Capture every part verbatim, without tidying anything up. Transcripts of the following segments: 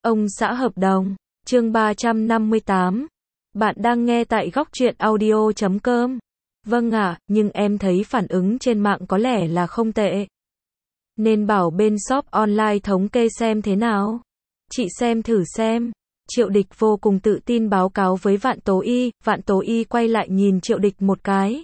Ông xã hợp đồng, chương ba trăm năm mươi tám. Bạn đang nghe tại góc truyện audio chấm com. Vâng ạ, nhưng em thấy phản ứng trên mạng có lẽ là không tệ. Nên bảo bên shop online thống kê xem thế nào. Chị xem thử xem. Triệu Địch vô cùng tự tin báo cáo với Vạn Tố Y, Vạn Tố Y quay lại nhìn Triệu Địch một cái.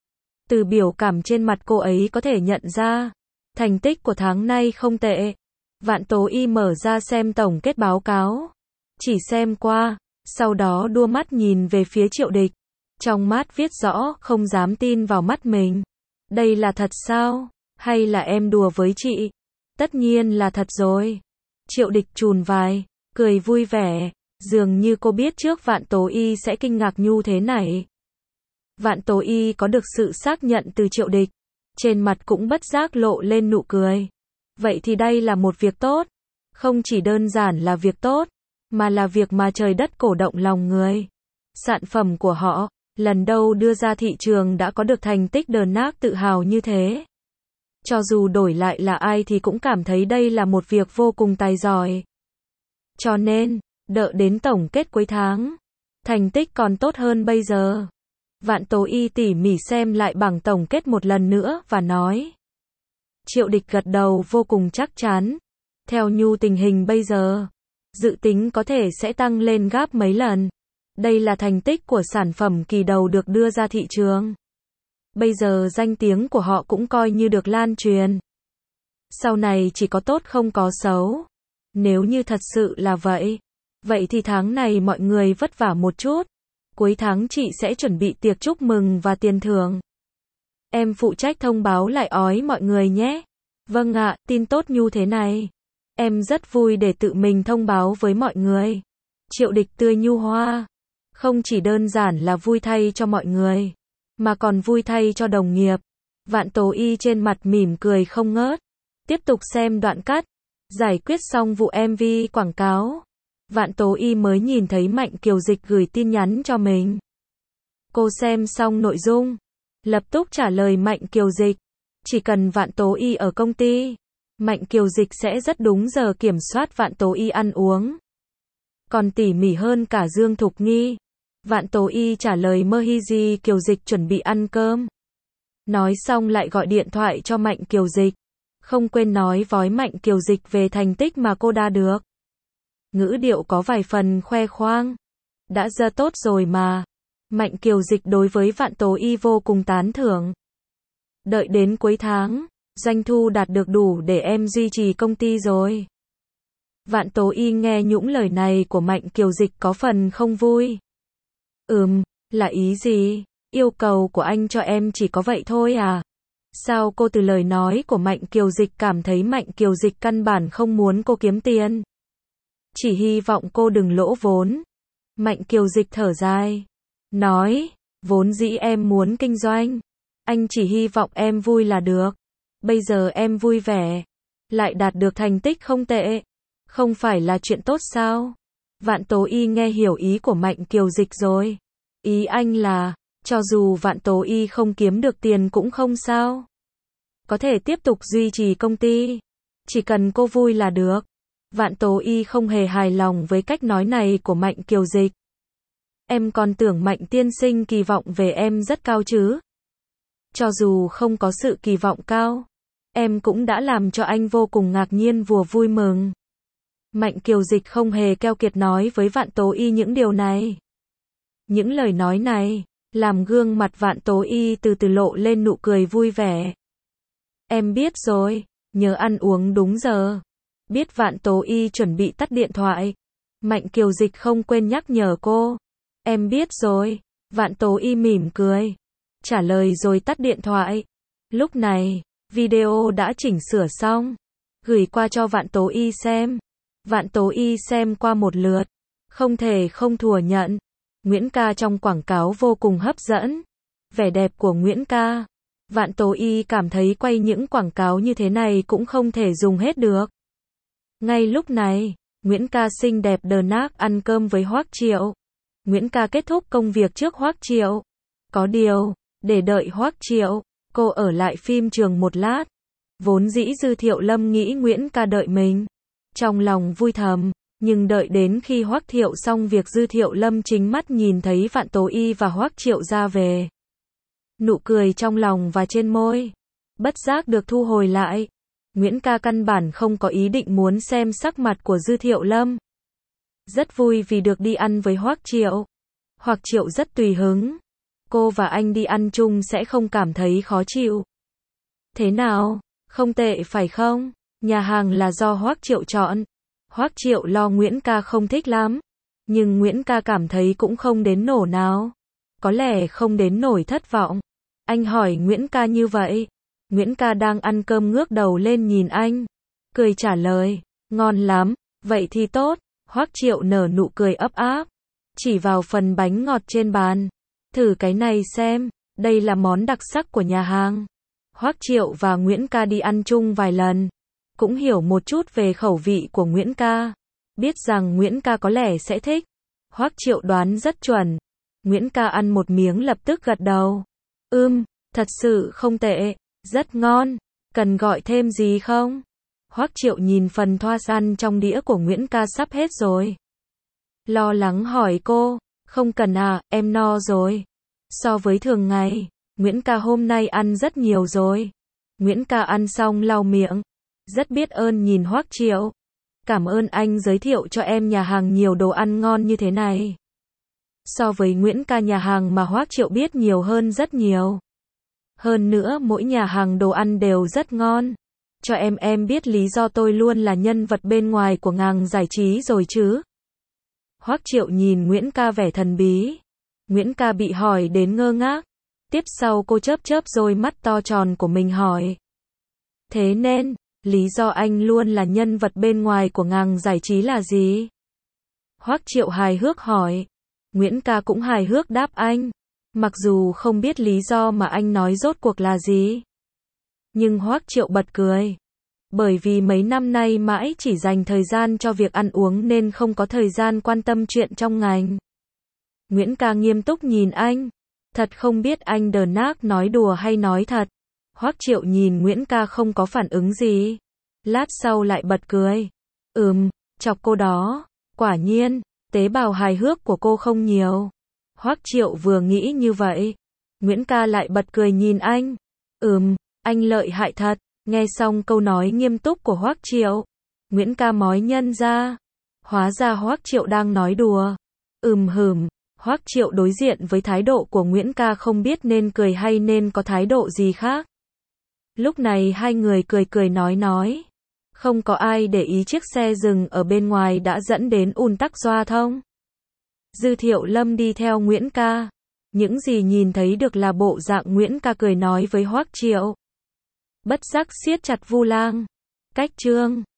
Từ biểu cảm trên mặt cô ấy có thể nhận ra, thành tích của tháng nay không tệ. Vạn Tố Y mở ra xem tổng kết báo cáo. Chỉ xem qua, sau đó đua mắt nhìn về phía Triệu Địch. Trong mắt viết rõ, không dám tin vào mắt mình. Đây là thật sao? Hay là em đùa với chị? Tất nhiên là thật rồi. Triệu Địch chùn vai, cười vui vẻ. Dường như cô biết trước Vạn Tố Y sẽ kinh ngạc như thế này. Vạn Tố Y có được sự xác nhận từ Triệu Địch. Trên mặt cũng bất giác lộ lên nụ cười. Vậy thì đây là một việc tốt. Không chỉ đơn giản là việc tốt, mà là việc mà trời đất cổ động lòng người. Sản phẩm của họ, lần đầu đưa ra thị trường đã có được thành tích đờn nác tự hào như thế. Cho dù đổi lại là ai thì cũng cảm thấy đây là một việc vô cùng tài giỏi. Cho nên, đợi đến tổng kết cuối tháng, thành tích còn tốt hơn bây giờ. Vạn Tố Y tỉ mỉ xem lại bảng tổng kết một lần nữa và nói. Triệu Địch gật đầu vô cùng chắc chắn. Theo nhu tình hình bây giờ, dự tính có thể sẽ tăng lên gấp mấy lần. Đây là thành tích của sản phẩm kỳ đầu được đưa ra thị trường. Bây giờ danh tiếng của họ cũng coi như được lan truyền. Sau này chỉ có tốt không có xấu. Nếu như thật sự là vậy, vậy thì tháng này mọi người vất vả một chút. Cuối tháng chị sẽ chuẩn bị tiệc chúc mừng và tiền thưởng. Em phụ trách thông báo lại ói mọi người nhé. Vâng ạ, tin tốt như thế này. Em rất vui để tự mình thông báo với mọi người. Triệu Địch tươi như hoa. Không chỉ đơn giản là vui thay cho mọi người, mà còn vui thay cho đồng nghiệp. Vạn Tố Y trên mặt mỉm cười không ngớt. Tiếp tục xem đoạn cắt. Giải quyết xong vụ em vê quảng cáo. Vạn Tố Y mới nhìn thấy Mạnh Kiều Dịch gửi tin nhắn cho mình. Cô xem xong nội dung, lập tức trả lời Mạnh Kiều Dịch. Chỉ cần Vạn Tố Y ở công ty, Mạnh Kiều Dịch sẽ rất đúng giờ kiểm soát Vạn Tố Y ăn uống. Còn tỉ mỉ hơn cả Dương Thục Nghi. Vạn Tố Y trả lời mơ hi gì Kiều Dịch chuẩn bị ăn cơm. Nói xong lại gọi điện thoại cho Mạnh Kiều Dịch. Không quên nói với Mạnh Kiều Dịch về thành tích mà cô đã được. Ngữ điệu có vài phần khoe khoang. Đã rất tốt rồi mà. Mạnh Kiều Dịch đối với Vạn Tố Y vô cùng tán thưởng. Đợi đến cuối tháng, doanh thu đạt được đủ để em duy trì công ty rồi. Vạn Tố Y nghe những lời này của Mạnh Kiều Dịch có phần không vui. Ừm, là ý gì? Yêu cầu của anh cho em chỉ có vậy thôi à? Sao cô từ lời nói của Mạnh Kiều Dịch cảm thấy Mạnh Kiều Dịch căn bản không muốn cô kiếm tiền? Chỉ hy vọng cô đừng lỗ vốn. Mạnh Kiều Dịch thở dài. Nói, vốn dĩ em muốn kinh doanh. Anh chỉ hy vọng em vui là được. Bây giờ em vui vẻ. Lại đạt được thành tích không tệ. Không phải là chuyện tốt sao? Vạn Tố Y nghe hiểu ý của Mạnh Kiều Dịch rồi. Ý anh là, cho dù Vạn Tố Y không kiếm được tiền cũng không sao. Có thể tiếp tục duy trì công ty. Chỉ cần cô vui là được. Vạn Tố Y không hề hài lòng với cách nói này của Mạnh Kiều Dịch. Em còn tưởng Mạnh tiên sinh kỳ vọng về em rất cao chứ. Cho dù không có sự kỳ vọng cao, em cũng đã làm cho anh vô cùng ngạc nhiên vừa vui mừng. Mạnh Kiều Dịch không hề keo kiệt nói với Vạn Tố Y những điều này. Những lời nói này, làm gương mặt Vạn Tố Y từ từ lộ lên nụ cười vui vẻ. Em biết rồi, nhớ ăn uống đúng giờ. Biết Vạn Tố Y chuẩn bị tắt điện thoại. Mạnh Kiều Dịch không quên nhắc nhở cô. Em biết rồi. Vạn Tố Y mỉm cười. Trả lời rồi tắt điện thoại. Lúc này, video đã chỉnh sửa xong. Gửi qua cho Vạn Tố Y xem. Vạn Tố Y xem qua một lượt. Không thể không thừa nhận. Nguyễn Ca trong quảng cáo vô cùng hấp dẫn. Vẻ đẹp của Nguyễn Ca. Vạn Tố Y cảm thấy quay những quảng cáo như thế này cũng không thể dùng hết được. Ngay lúc này, Nguyễn Ca xinh đẹp đờn nác ăn cơm với Hoắc Triệu. Nguyễn Ca kết thúc công việc trước Hoắc Triệu. Có điều, để đợi Hoắc Triệu, cô ở lại phim trường một lát. Vốn dĩ Dư Thiệu Lâm nghĩ Nguyễn Ca đợi mình. Trong lòng vui thầm, Nhưng đợi đến khi Hoắc Thiệu xong việc, Dư Thiệu Lâm chính mắt nhìn thấy Vạn Tố Y và Hoắc Triệu ra về. Nụ cười trong lòng và trên môi bất giác được thu hồi lại. Nguyễn ca căn bản không có ý định muốn xem sắc mặt của Dư Thiệu Lâm. Rất vui vì được đi ăn với Hoắc Triệu. Hoắc Triệu rất tùy hứng. Cô và anh đi ăn chung sẽ không cảm thấy khó chịu. Thế nào? Không tệ phải không? Nhà hàng là do Hoắc Triệu chọn. Hoắc Triệu lo Nguyễn ca không thích lắm. Nhưng Nguyễn ca cảm thấy cũng không đến nổ nào. Có lẽ không đến nổi thất vọng. Anh hỏi Nguyễn ca như vậy. Nguyễn ca đang ăn cơm ngước đầu lên nhìn anh. Cười trả lời. Ngon lắm. Vậy thì tốt. Hoắc Triệu nở nụ cười ấp áp. Chỉ vào phần bánh ngọt trên bàn. Thử cái này xem. Đây là món đặc sắc của nhà hàng. Hoắc Triệu và Nguyễn ca đi ăn chung vài lần. Cũng hiểu một chút về khẩu vị của Nguyễn ca. Biết rằng Nguyễn ca có lẽ sẽ thích. Hoắc Triệu đoán rất chuẩn. Nguyễn ca ăn một miếng lập tức gật đầu. Ưm, thật sự không tệ. Rất ngon. Cần gọi thêm gì không? Hoắc Triệu nhìn phần thoa ăn trong đĩa của Nguyễn ca sắp hết rồi. Lo lắng hỏi cô. Không cần à, em no rồi. So với thường ngày, Nguyễn ca hôm nay ăn rất nhiều rồi. Nguyễn ca ăn xong lau miệng. Rất biết ơn nhìn Hoắc Triệu. Cảm ơn anh giới thiệu cho em nhà hàng nhiều đồ ăn ngon như thế này. So với Nguyễn ca, nhà hàng mà Hoắc Triệu biết nhiều hơn rất nhiều. Hơn nữa mỗi nhà hàng đồ ăn đều rất ngon. Cho em em biết lý do tôi luôn là nhân vật bên ngoài của ngành giải trí rồi chứ. Hoắc Triệu nhìn Nguyễn ca vẻ thần bí. Nguyễn ca bị hỏi đến ngơ ngác. Tiếp sau cô chớp chớp đôi mắt to tròn của mình hỏi. Thế nên, lý do anh luôn là nhân vật bên ngoài của ngành giải trí là gì? Hoắc Triệu hài hước hỏi. Nguyễn ca cũng hài hước đáp anh. Mặc dù không biết lý do mà anh nói rốt cuộc là gì. Nhưng Hoắc Triệu bật cười. Bởi vì mấy năm nay mãi chỉ dành thời gian cho việc ăn uống nên không có thời gian quan tâm chuyện trong ngành. Nguyễn ca nghiêm túc nhìn anh. Thật không biết anh đờ nác nói đùa hay nói thật. Hoắc Triệu nhìn Nguyễn ca không có phản ứng gì. Lát sau lại bật cười. Ừm, chọc cô đó. Quả nhiên, tế bào hài hước của cô không nhiều. Hoắc Triệu vừa nghĩ như vậy. Nguyễn ca lại bật cười nhìn anh. Ừm, anh lợi hại thật. Nghe xong câu nói nghiêm túc của Hoắc Triệu, Nguyễn ca mói nhân ra. Hóa ra Hoắc Triệu đang nói đùa. Ừm hừm. Hoắc Triệu đối diện với thái độ của Nguyễn ca không biết nên cười hay nên có thái độ gì khác. Lúc này hai người cười cười nói nói. Không có ai để ý chiếc xe dừng ở bên ngoài đã dẫn đến ùn tắc giao thông. Dư Thiệu Lâm đi theo Nguyễn ca. Những gì nhìn thấy được là bộ dạng Nguyễn ca cười nói với Hoắc Triệu. Bất giác siết chặt vu lang. Cách chương